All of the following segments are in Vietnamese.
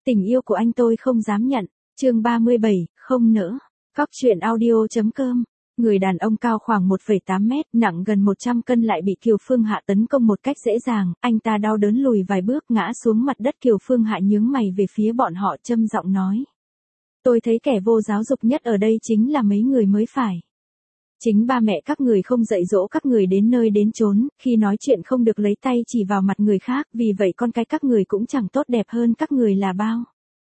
Tình yêu của anh tôi không dám nhận. Chương 37, không nỡ. Cóc truyện audio.com. Người đàn ông cao khoảng 1,8 mét, nặng gần 100 cân lại bị Kiều Phương Hạ tấn công một cách dễ dàng, anh ta đau đớn lùi vài bước ngã xuống mặt đất. Kiều Phương Hạ nhướng mày về phía bọn họ châm giọng nói. Tôi thấy kẻ vô giáo dục nhất ở đây chính là mấy người mới phải. Chính ba mẹ các người không dạy dỗ các người đến nơi đến chốn, khi nói chuyện không được lấy tay chỉ vào mặt người khác, vì vậy con cái các người cũng chẳng tốt đẹp hơn các người là bao.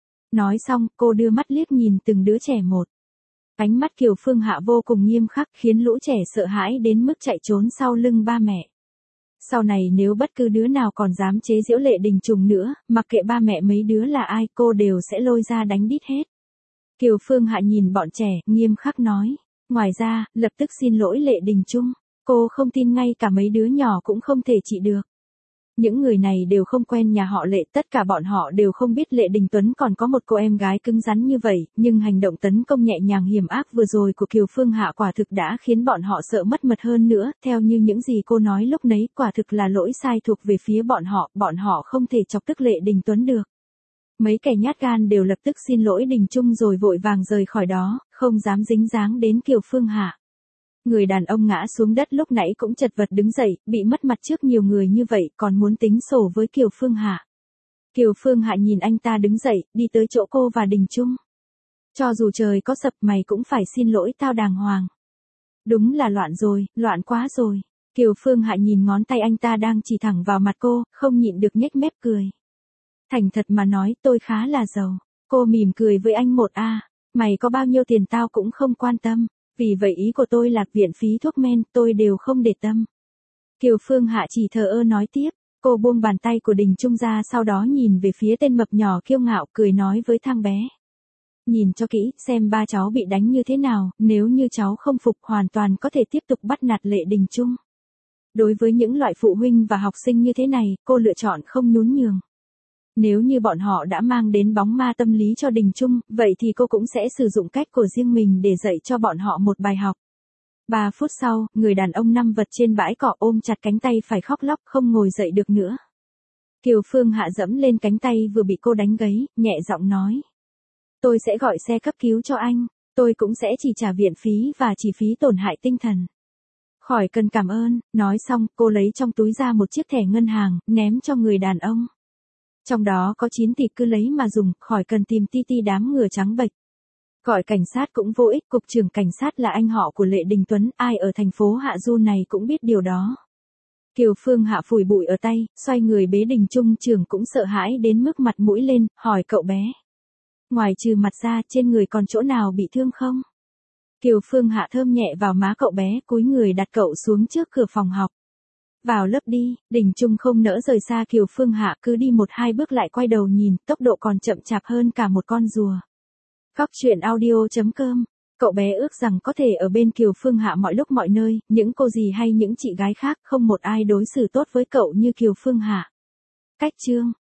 Nói xong, cô đưa mắt liếc nhìn từng đứa trẻ một. Ánh mắt Kiều Phương Hạ vô cùng nghiêm khắc khiến lũ trẻ sợ hãi đến mức chạy trốn sau lưng ba mẹ. Sau này nếu bất cứ đứa nào còn dám chế giễu Lệ Đình Trùng nữa, mặc kệ ba mẹ mấy đứa là ai, cô đều sẽ lôi ra đánh đít hết. Kiều Phương Hạ nhìn bọn trẻ, nghiêm khắc nói. Ngoài ra, lập tức xin lỗi Lệ Đình Trung. Cô không tin ngay cả mấy đứa nhỏ cũng không thể trị được. Những người này đều không quen nhà họ Lệ, tất cả bọn họ đều không biết Lệ Đình Tuấn còn có một cô em gái cứng rắn như vậy, nhưng hành động tấn công nhẹ nhàng hiểm ác vừa rồi của Kiều Phương Hạ quả thực đã khiến bọn họ sợ mất mật hơn nữa, theo như những gì cô nói lúc nấy, quả thực là lỗi sai thuộc về phía bọn họ không thể chọc tức Lệ Đình Tuấn được. Mấy kẻ nhát gan đều lập tức xin lỗi Đình Trung rồi vội vàng rời khỏi đó, không dám dính dáng đến Kiều Phương Hạ. Người đàn ông ngã xuống đất lúc nãy cũng chật vật đứng dậy, bị mất mặt trước nhiều người như vậy còn muốn tính sổ với Kiều Phương Hạ. Kiều Phương Hạ nhìn anh ta đứng dậy, đi tới chỗ cô và Đình Trung. Cho dù trời có sập mày cũng phải xin lỗi tao đàng hoàng. Đúng là loạn rồi, loạn quá rồi. Kiều Phương Hạ nhìn ngón tay anh ta đang chỉ thẳng vào mặt cô, không nhịn được nhếch mép cười. Thành thật mà nói tôi khá là giàu. Cô mỉm cười với anh một mày có bao nhiêu tiền tao cũng không quan tâm. Vì vậy ý của tôi là viện phí thuốc men tôi đều không để tâm. Kiều Phương Hạ chỉ thờ ơ nói tiếp. Cô buông bàn tay của Đình Trung ra sau đó nhìn về phía tên mập nhỏ kiêu ngạo cười nói với thằng bé. Nhìn cho kỹ xem ba cháu bị đánh như thế nào, nếu như cháu không phục hoàn toàn có thể tiếp tục bắt nạt Lệ Đình Trung. Đối với những loại phụ huynh và học sinh như thế này, cô lựa chọn không nhún nhường. Nếu như bọn họ đã mang đến bóng ma tâm lý cho Đình Trung, vậy thì cô cũng sẽ sử dụng cách của riêng mình để dạy cho bọn họ một bài học. 3 phút sau, người đàn ông nằm vật trên bãi cỏ ôm chặt cánh tay phải khóc lóc không ngồi dậy được nữa. Kiều Phương Hạ dẫm lên cánh tay vừa bị cô đánh gãy, nhẹ giọng nói. Tôi sẽ gọi xe cấp cứu cho anh, tôi cũng sẽ chỉ trả viện phí và chi phí tổn hại tinh thần. Khỏi cần cảm ơn, nói xong cô lấy trong túi ra một chiếc thẻ ngân hàng, ném cho người đàn ông. Trong đó có 9 tỷ cứ lấy mà dùng, khỏi cần tìm ti đám ngựa trắng bệch. Gọi cảnh sát cũng vô ích, cục trưởng cảnh sát là anh họ của Lệ Đình Tuấn, ai ở thành phố Hạ Du này cũng biết điều đó. Kiều Phương Hạ phủi bụi ở tay, xoay người bế Đình Trung trưởng cũng sợ hãi đến mức mặt mũi lên, hỏi cậu bé. Ngoài trừ mặt ra trên người còn chỗ nào bị thương không? Kiều Phương Hạ thơm nhẹ vào má cậu bé, cúi người đặt cậu xuống trước cửa phòng học. Vào lớp đi, Đình Trung không nỡ rời xa Kiều Phương Hạ, cứ đi 1-2 bước lại quay đầu nhìn, tốc độ còn chậm chạp hơn cả một con rùa. Cóc truyện audio.com. Cậu bé ước rằng có thể ở bên Kiều Phương Hạ mọi lúc mọi nơi, những cô dì hay những chị gái khác không một ai đối xử tốt với cậu như Kiều Phương Hạ. Cách chương